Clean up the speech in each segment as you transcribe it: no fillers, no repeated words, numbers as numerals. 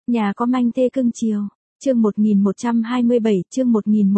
Nhà có manh thê cưng chiều. Chương 1127, chương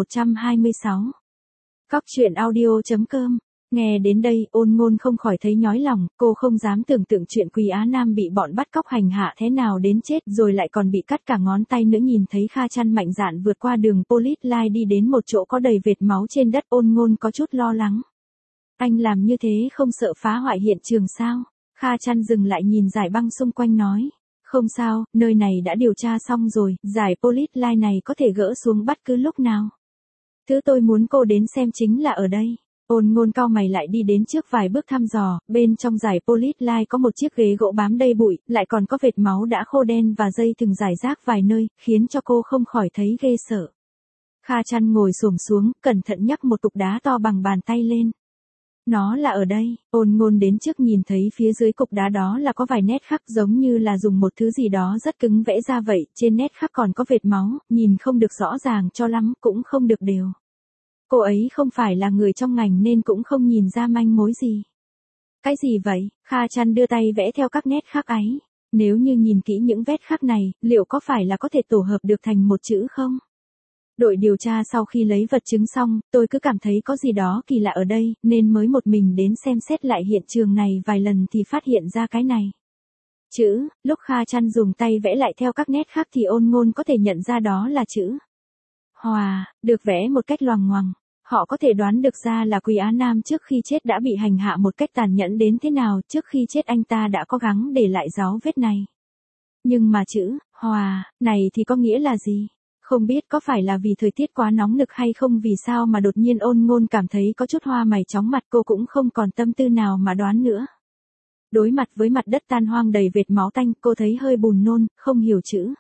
1126. Cóc truyện audio.com. Nghe đến đây, Ôn Ngôn không khỏi thấy nhói lòng, cô không dám tưởng tượng chuyện Quý Á Nam bị bọn bắt cóc hành hạ thế nào đến chết rồi lại còn bị cắt cả ngón tay nữa. Nhìn thấy Kha Chăn mạnh dạn vượt qua đường police line đi đến một chỗ có đầy vệt máu trên đất, Ôn Ngôn có chút lo lắng. Anh làm như thế không sợ phá hoại hiện trường sao? Kha Chăn dừng lại nhìn dải băng xung quanh nói. Không sao, nơi này đã điều tra xong rồi, dải police line này có thể gỡ xuống bất cứ lúc nào. Thứ tôi muốn cô đến xem chính là ở đây. Ôn Ngôn cau mày lại đi đến trước vài bước thăm dò, bên trong dải police line có một chiếc ghế gỗ bám đầy bụi, lại còn có vệt máu đã khô đen và dây thừng rải rác vài nơi, khiến cho cô không khỏi thấy ghê sợ. Kha Chăn ngồi xổm xuống, cẩn thận nhắc một cục đá to bằng bàn tay lên. Nó là ở đây. Ôn Ngôn đến trước nhìn thấy phía dưới cục đá đó là có vài nét khắc giống như là dùng một thứ gì đó rất cứng vẽ ra vậy, trên nét khắc còn có vệt máu, nhìn không được rõ ràng cho lắm, cũng không được đều. Cô ấy không phải là người trong ngành nên cũng không nhìn ra manh mối gì. Cái gì vậy? Kha Chăn đưa tay vẽ theo các nét khắc ấy. Nếu như nhìn kỹ những vết khắc này, liệu có phải là có thể tổ hợp được thành một chữ không? Đội điều tra sau khi lấy vật chứng xong, tôi cứ cảm thấy có gì đó kỳ lạ ở đây, nên mới một mình đến xem xét lại hiện trường này vài lần thì phát hiện ra cái này. Chữ, lúc Kha Chăn dùng tay vẽ lại theo các nét khác thì Ôn Ngôn có thể nhận ra đó là chữ Hòa, được vẽ một cách loằng ngoằng. Họ có thể đoán được ra là Quý Á Nam trước khi chết đã bị hành hạ một cách tàn nhẫn đến thế nào, trước khi chết anh ta đã cố gắng để lại dấu vết này. Nhưng mà chữ Hòa này thì có nghĩa là gì? Không biết có phải là vì thời tiết quá nóng nực hay không, vì sao mà đột nhiên Ôn Ngôn cảm thấy có chút hoa mày chóng mặt, cô cũng không còn tâm tư nào mà đoán nữa. Đối mặt với mặt đất tan hoang đầy vệt máu tanh, cô thấy hơi buồn nôn, không hiểu chữ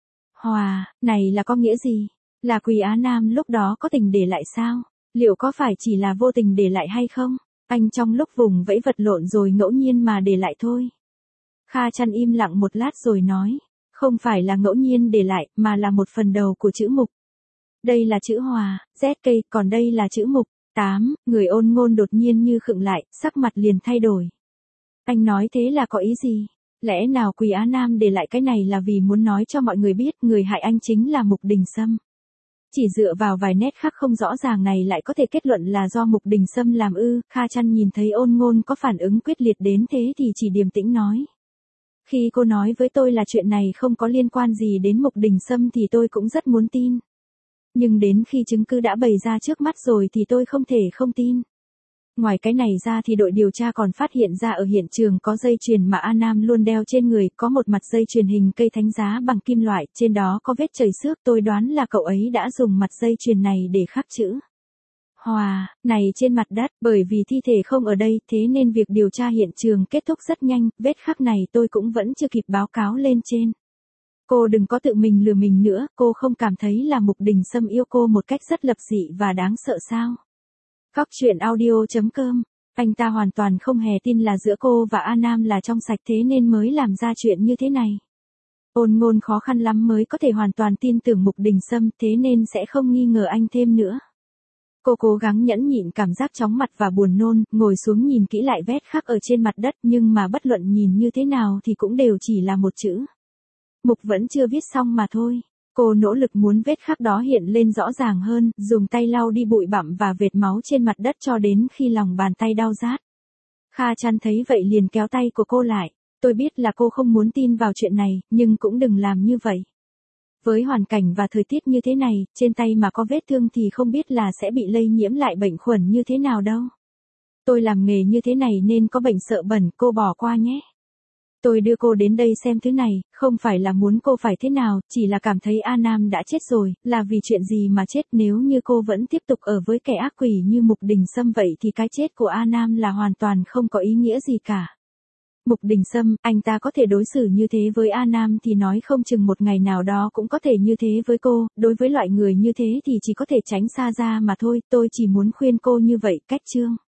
Hòa này là có nghĩa gì? Là Quý Á Nam lúc đó có tình để lại sao? Liệu có phải chỉ là vô tình để lại hay không? Anh trong lúc vùng vẫy vật lộn rồi ngẫu nhiên mà để lại thôi. Kha Chăn im lặng một lát rồi nói. Không phải là ngẫu nhiên để lại, mà là một phần đầu của chữ mục. Đây là chữ Hòa, ZK, còn đây là chữ mục. 8, người Ôn Ngôn đột nhiên như khựng lại, sắc mặt liền thay đổi. Anh nói thế là có ý gì? Lẽ nào Quý Á Nam để lại cái này là vì muốn nói cho mọi người biết người hại anh chính là Mục Đình Sâm? Chỉ dựa vào vài nét khắc không rõ ràng này lại có thể kết luận là do Mục Đình Sâm làm ư? Kha Chăn nhìn thấy Ôn Ngôn có phản ứng quyết liệt đến thế thì chỉ điềm tĩnh nói. Khi cô nói với tôi là chuyện này không có liên quan gì đến Mục Đình Sâm thì tôi cũng rất muốn tin. Nhưng đến khi chứng cứ đã bày ra trước mắt rồi thì tôi không thể không tin. Ngoài cái này ra thì đội điều tra còn phát hiện ra ở hiện trường có dây chuyền mà A Nam luôn đeo trên người, có một mặt dây chuyền hình cây thánh giá bằng kim loại, trên đó có vết chảy xước, tôi đoán là cậu ấy đã dùng mặt dây chuyền này để khắc chữ Hòa này trên mặt đất, bởi vì thi thể không ở đây, thế nên việc điều tra hiện trường kết thúc rất nhanh, vết khắc này tôi cũng vẫn chưa kịp báo cáo lên trên. Cô đừng có tự mình lừa mình nữa, cô không cảm thấy là Mục Đình Sâm yêu cô một cách rất lập dị và đáng sợ sao? Cóc truyện audio.com. Anh ta hoàn toàn không hề tin là giữa cô và A Nam là trong sạch, thế nên mới làm ra chuyện như thế này. Ôn Ngôn khó khăn lắm mới có thể hoàn toàn tin tưởng Mục Đình Sâm, thế nên sẽ không nghi ngờ anh thêm nữa. Cô cố gắng nhẫn nhịn cảm giác chóng mặt và buồn nôn, ngồi xuống nhìn kỹ lại vết khắc ở trên mặt đất, nhưng mà bất luận nhìn như thế nào thì cũng đều chỉ là một chữ Mục vẫn chưa viết xong mà thôi. Cô nỗ lực muốn vết khắc đó hiện lên rõ ràng hơn, dùng tay lau đi bụi bặm và vệt máu trên mặt đất cho đến khi lòng bàn tay đau rát. Kha Chăn thấy vậy liền kéo tay của cô lại. Tôi biết là cô không muốn tin vào chuyện này, nhưng cũng đừng làm như vậy. Với hoàn cảnh và thời tiết như thế này, trên tay mà có vết thương thì không biết là sẽ bị lây nhiễm lại bệnh khuẩn như thế nào đâu. Tôi làm nghề như thế này nên có bệnh sợ bẩn, cô bỏ qua nhé. Tôi đưa cô đến đây xem thứ này, không phải là muốn cô phải thế nào, chỉ là cảm thấy A Nam đã chết rồi, là vì chuyện gì mà chết, nếu như cô vẫn tiếp tục ở với kẻ ác quỷ như Mục Đình Sâm vậy thì cái chết của A Nam là hoàn toàn không có ý nghĩa gì cả. Mục Đình Sâm, anh ta có thể đối xử như thế với A Nam thì nói không chừng một ngày nào đó cũng có thể như thế với cô, đối với loại người như thế thì chỉ có thể tránh xa ra mà thôi, tôi chỉ muốn khuyên cô như vậy, cách chương.